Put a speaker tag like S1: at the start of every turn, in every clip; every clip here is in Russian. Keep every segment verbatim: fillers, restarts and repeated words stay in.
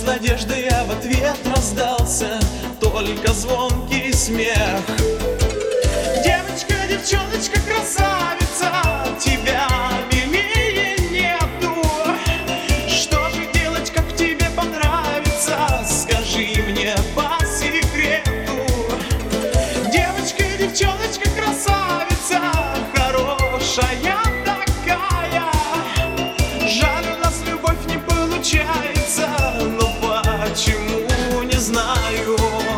S1: надежды, а в ответ раздался только звонкий смех. Девочка, девчоночка, красавица, тебя милее нету. Что же делать, как тебе понравится? Скажи мне по секрету. Девочка, девчоночка, красавица, хорошая такая. Жаль, у нас любовь не получается, но почему, не знаю.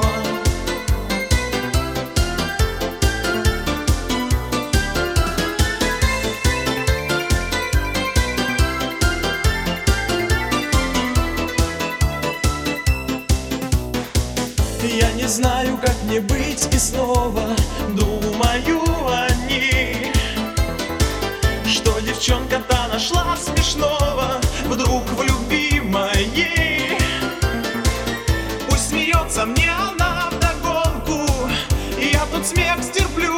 S1: Я не знаю, как мне быть, и снова думаю о ней. Что девчонка-то нашла смешного вдруг в любимой. Пусть смеется мне она вдогонку, и я тут смех стерплю.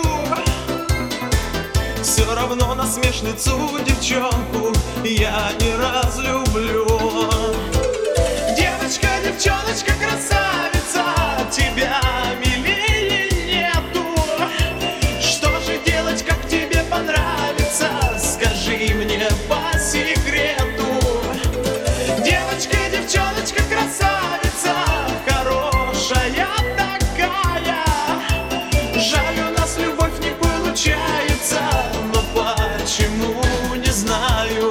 S1: Все равно насмешницу девчонку я не разлюблю. Девочка, девчоночка, красавица, тебя милее нету. Что же делать, как тебе понравится? Скажи мне по секрету. Девочка, девчоночка, красавица, хорошая такая. Жаль, у нас любовь не получается, но почему, не знаю.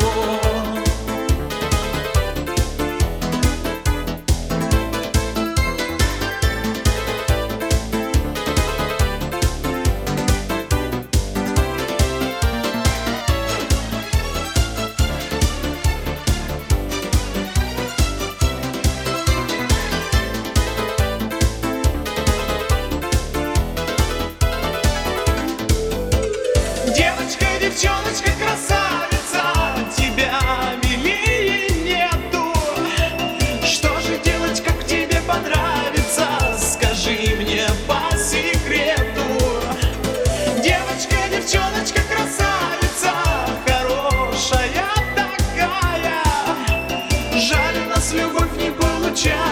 S1: Девочка, девчоночка, красавица, тебя милее нету. Что же делать, как тебе понравится? Скажи мне по секрету. Девочка, девчоночка, красавица, хорошая такая. Жаль, у нас любовь не получается.